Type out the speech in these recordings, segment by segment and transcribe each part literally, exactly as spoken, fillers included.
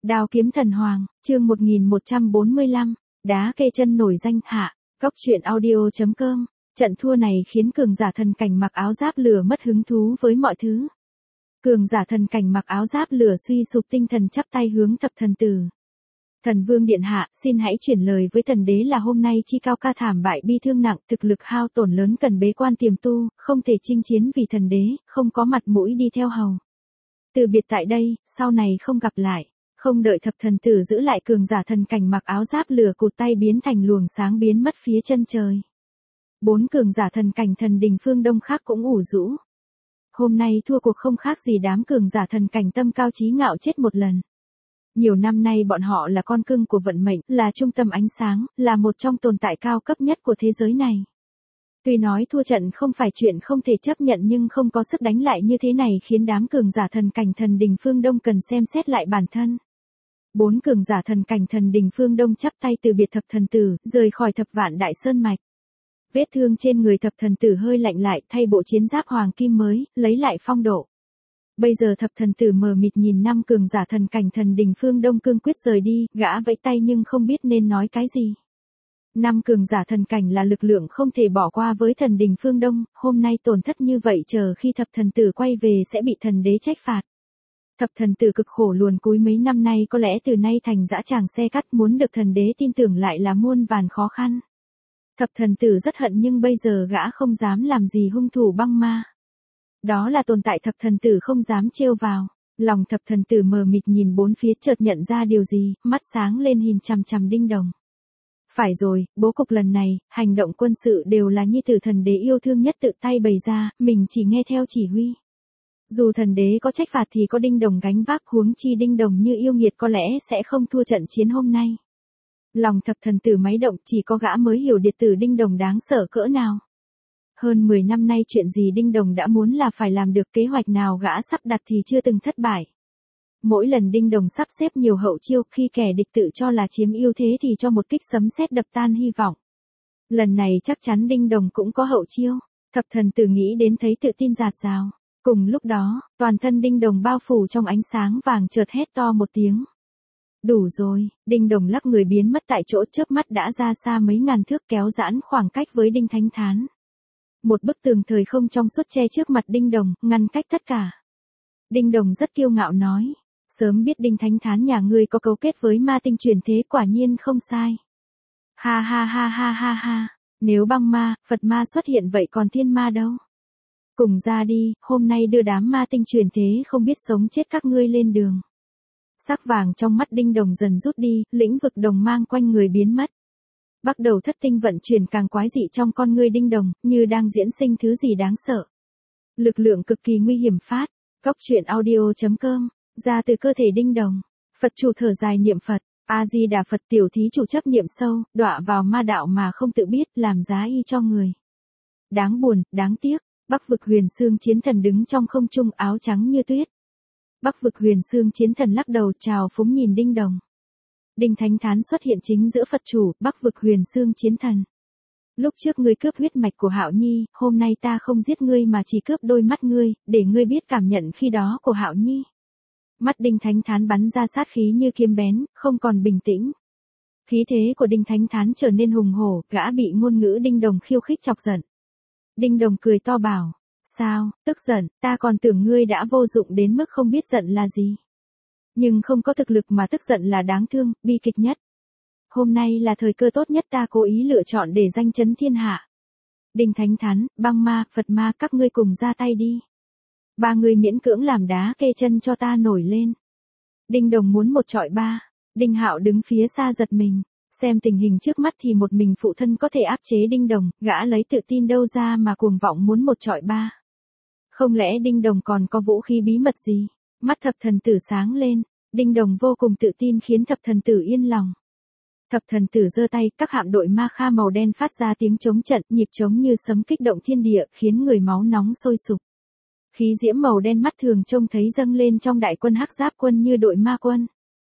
Đao kiếm thần hoàng, chương một nghìn một trăm bốn mươi lăm, đá kê chân nổi danh hạ, góc truyện audio chấm com. Trận thua này khiến cường giả thần cảnh mặc áo giáp lửa mất hứng thú với mọi thứ. Cường giả thần cảnh mặc áo giáp lửa suy sụp tinh thần chắp tay hướng thập thần tử. Thần vương điện hạ, xin hãy chuyển lời với thần đế là hôm nay chi cao ca thảm bại bi thương nặng, thực lực hao tổn lớn cần bế quan tiềm tu, không thể chinh chiến vì thần đế, không có mặt mũi đi theo hầu. Từ biệt tại đây, sau này không gặp lại. Không đợi thập thần tử giữ lại, cường giả thần cảnh mặc áo giáp lửa cụt tay biến thành luồng sáng biến mất phía chân trời. Bốn cường giả thần cảnh thần đình phương Đông khác cũng ủ rũ. Hôm nay thua cuộc không khác gì đám cường giả thần cảnh tâm cao chí ngạo chết một lần. Nhiều năm nay bọn họ là con cưng của vận mệnh, là trung tâm ánh sáng, là một trong tồn tại cao cấp nhất của thế giới này. Tuy nói thua trận không phải chuyện không thể chấp nhận nhưng không có sức đánh lại như thế này khiến đám cường giả thần cảnh thần đình phương Đông cần xem xét lại bản thân. Bốn cường giả thần cảnh thần đình phương Đông chắp tay từ biệt thập thần tử, rời khỏi thập vạn đại sơn mạch. Vết thương trên người thập thần tử hơi lạnh lại, thay bộ chiến giáp hoàng kim mới, lấy lại phong độ. Bây giờ thập thần tử mờ mịt nhìn năm cường giả thần cảnh thần đình phương Đông cương quyết rời đi, gã vẫy tay nhưng không biết nên nói cái gì. Năm cường giả thần cảnh là lực lượng không thể bỏ qua với thần đình phương Đông, hôm nay tổn thất như vậy chờ khi thập thần tử quay về sẽ bị thần đế trách phạt. Thập thần tử cực khổ luồn cúi mấy năm nay có lẽ từ nay thành dã tràng xe cắt, muốn được thần đế tin tưởng lại là muôn vàn khó khăn. Thập thần tử rất hận nhưng bây giờ gã không dám làm gì hung thủ băng ma. Đó là tồn tại thập thần tử không dám trêu vào. Lòng thập thần tử mờ mịt nhìn bốn phía chợt nhận ra điều gì, mắt sáng lên nhìn chằm chằm Đinh Đồng. Phải rồi, bố cục lần này, hành động quân sự đều là nhi tử thần đế yêu thương nhất tự tay bày ra, mình chỉ nghe theo chỉ huy. Dù thần đế có trách phạt thì có Đinh Đồng gánh vác, huống chi Đinh Đồng như yêu nghiệt có lẽ sẽ không thua trận chiến hôm nay. Lòng thập thần tử máy động, chỉ có gã mới hiểu điệt tử Đinh Đồng đáng sợ cỡ nào. Hơn mười năm nay chuyện gì Đinh Đồng đã muốn là phải làm được, kế hoạch nào gã sắp đặt thì chưa từng thất bại. Mỗi lần Đinh Đồng sắp xếp nhiều hậu chiêu, khi kẻ địch tự cho là chiếm ưu thế thì cho một kích sấm sét đập tan hy vọng. Lần này chắc chắn Đinh Đồng cũng có hậu chiêu, thập thần tử nghĩ đến thấy tự tin rạt rào. Cùng lúc đó, toàn thân Đinh Đồng bao phủ trong ánh sáng vàng chợt hét to một tiếng. Đủ rồi, Đinh Đồng lắc người biến mất tại chỗ, chớp mắt đã ra xa mấy ngàn thước, kéo giãn khoảng cách với Đinh Thánh Thán. Một bức tường thời không trong suốt che trước mặt Đinh Đồng, ngăn cách tất cả. Đinh Đồng rất kiêu ngạo nói, sớm biết Đinh Thánh Thán nhà ngươi có cấu kết với ma tinh truyền thế, quả nhiên không sai. Ha ha ha ha ha ha, nếu băng ma, Phật ma xuất hiện vậy còn thiên ma đâu? Cùng ra đi, hôm nay đưa đám ma tinh truyền thế không biết sống chết các ngươi lên đường. Sắc vàng trong mắt Đinh Đồng dần rút đi, lĩnh vực đồng mang quanh người biến mất. Bắt đầu thất tinh vận chuyển càng quái dị trong con ngươi Đinh Đồng, như đang diễn sinh thứ gì đáng sợ. Lực lượng cực kỳ nguy hiểm phát, góc truyện audio chấm com, ra từ cơ thể Đinh Đồng. Phật chủ thở dài niệm Phật, A-di-đà Phật, tiểu thí chủ chấp niệm sâu, đọa vào ma đạo mà không tự biết, làm giá y cho người. Đáng buồn, đáng tiếc. Bắc vực Huyền Xương Chiến Thần đứng trong không trung, áo trắng như tuyết. Bắc vực Huyền Xương Chiến Thần lắc đầu chào phúng nhìn Đinh Đồng. Đinh Thánh Thán xuất hiện chính giữa Phật chủ, Bắc vực Huyền Xương Chiến Thần. Lúc trước ngươi cướp huyết mạch của Hạo Nhi, hôm nay ta không giết ngươi mà chỉ cướp đôi mắt ngươi, để ngươi biết cảm nhận khi đó của Hạo Nhi. Mắt Đinh Thánh Thán bắn ra sát khí như kiếm bén, không còn bình tĩnh. Khí thế của Đinh Thánh Thán trở nên hùng hổ, gã bị ngôn ngữ Đinh Đồng khiêu khích chọc giận. Đinh Đồng cười to bảo, sao, tức giận, ta còn tưởng ngươi đã vô dụng đến mức không biết giận là gì. Nhưng không có thực lực mà tức giận là đáng thương, bi kịch nhất. Hôm nay là thời cơ tốt nhất ta cố ý lựa chọn để danh chấn thiên hạ. Đinh Thánh Thán, băng ma, Phật ma, các ngươi cùng ra tay đi. Ba người miễn cưỡng làm đá kê chân cho ta nổi lên. Đinh Đồng muốn một trọi ba, Đinh Hạo đứng phía xa giật mình. Xem tình hình trước mắt thì một mình phụ thân có thể áp chế Đinh Đồng, gã lấy tự tin đâu ra mà cuồng vọng muốn một trọi ba. Không lẽ Đinh Đồng còn có vũ khí bí mật gì? Mắt thập thần tử sáng lên, Đinh Đồng vô cùng tự tin khiến thập thần tử yên lòng. Thập thần tử giơ tay, các hạm đội ma kha màu đen phát ra tiếng chống trận, nhịp trống như sấm kích động thiên địa, khiến người máu nóng sôi sục. Khí diễm màu đen mắt thường trông thấy dâng lên trong đại quân hắc giáp quân như đội ma quân.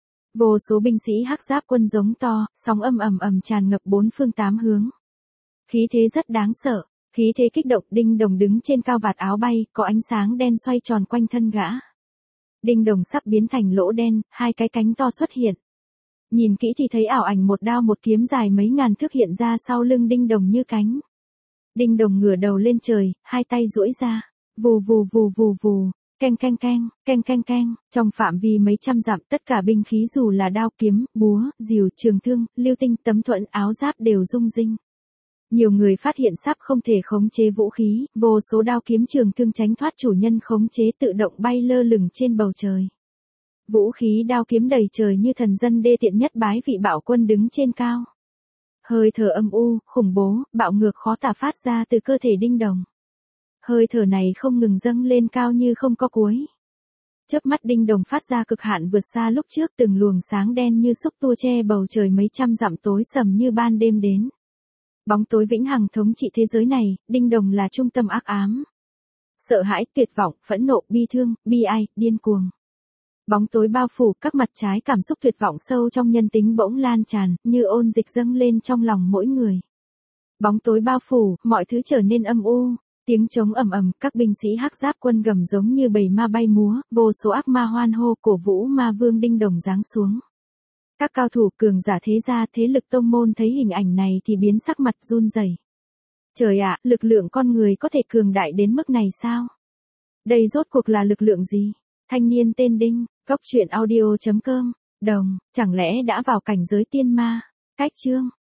Vô số binh sĩ hắc giáp quân giống to, sóng âm ầm ầm tràn ngập bốn phương tám hướng. Khí thế rất đáng sợ, khí thế kích động. Đinh Đồng đứng trên cao vạt áo bay, có ánh sáng đen xoay tròn quanh thân gã. Đinh đồng sắp biến thành lỗ đen, hai cái cánh to xuất hiện. Nhìn kỹ thì thấy ảo ảnh một đao một kiếm dài mấy ngàn thước hiện ra sau lưng đinh đồng như cánh. Đinh đồng ngửa đầu lên trời, hai tay duỗi ra, vù vù vù vù vù, keng keng keng, keng keng keng, trong phạm vi mấy trăm dặm tất cả binh khí dù là đao kiếm, búa, rìu, trường thương, lưu tinh, tấm thuẫn, áo giáp đều rung rinh. Nhiều người phát hiện sắp không thể khống chế vũ khí, vô số đao kiếm trường thương tránh thoát chủ nhân khống chế tự động bay lơ lửng trên bầu trời. Vũ khí đao kiếm đầy trời như thần dân đê tiện nhất bái vị bạo quân đứng trên cao. Hơi thở âm u, khủng bố, bạo ngược khó tả phát ra từ cơ thể đinh đồng. Hơi thở này không ngừng dâng lên cao như không có cuối. Chớp mắt đinh đồng phát ra cực hạn vượt xa lúc trước, từng luồng sáng đen như xúc tua che bầu trời mấy trăm dặm tối sầm như ban đêm đến. Bóng tối vĩnh hằng thống trị thế giới này, đinh đồng là trung tâm ác ám. Sợ hãi, tuyệt vọng, phẫn nộ, bi thương, bi ai, điên cuồng. Bóng tối bao phủ, các mặt trái cảm xúc tuyệt vọng sâu trong nhân tính bỗng lan tràn, như ôn dịch dâng lên trong lòng mỗi người. Bóng tối bao phủ, mọi thứ trở nên âm u, tiếng trống ầm ầm, các binh sĩ hắc giáp quân gầm giống như bầy ma bay múa, vô số ác ma hoan hô cổ vũ ma vương đinh đồng giáng xuống. Các cao thủ cường giả thế gia thế lực tông môn thấy hình ảnh này thì biến sắc mặt run rẩy. Trời ạ, lực lượng con người có thể cường đại đến mức này sao? Đây rốt cuộc là lực lượng gì? Thanh niên tên Đinh, góc truyện audio chấm com, đồng, chẳng lẽ đã vào cảnh giới tiên ma? Cách chương